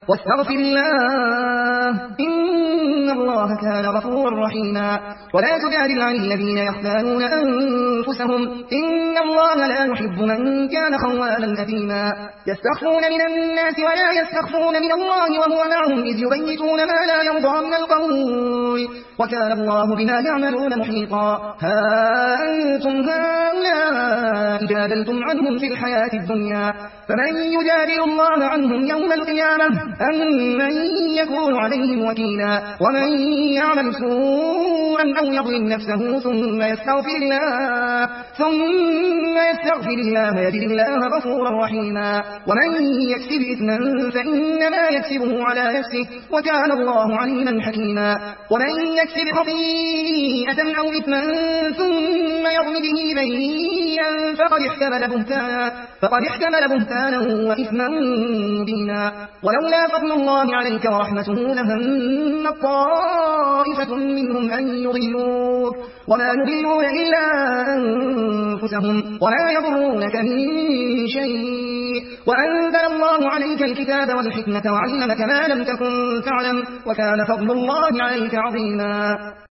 واستغفر الله إن الله كان غفورا رحيما. ولا تجادل عن الذين يختانون أنفسهم إن الله لا يحب من كان خوانا أثيما. يستخفون من الناس ولا يستخفون من الله وهو معهم إذ يبيتون ما لا يرضى من القول وكان الله بما يعملون محيطا. ها أنتم هؤلاء جادلتم عنهم في الحياة الدنيا فمن يجادل الله عنهم يوم القيامة أم من يكون عليهم وكيلا. ومن يعمل سوءا أو يظلم نفسه ثم يستغفر الله يجد الله غفورا رحيما. ومن يكسب إثما فإنما يكسبه على نفسه وكان الله عليما حكيما. ومن يكسب خطيئة أو إثما ثم يرم به بريئا فقد احتمل بهتانا وإثما مبينا. ولولا فضل الله عليك ورحمته لهم طائفة منهم أن يضلوك وما يضلون إلا أنفسهم وما يضرونك من شيء وأنزل الله عليك الكتاب والحكمة وعلمك ما لم تكن تعلم وكان فضل الله عليك عظيما.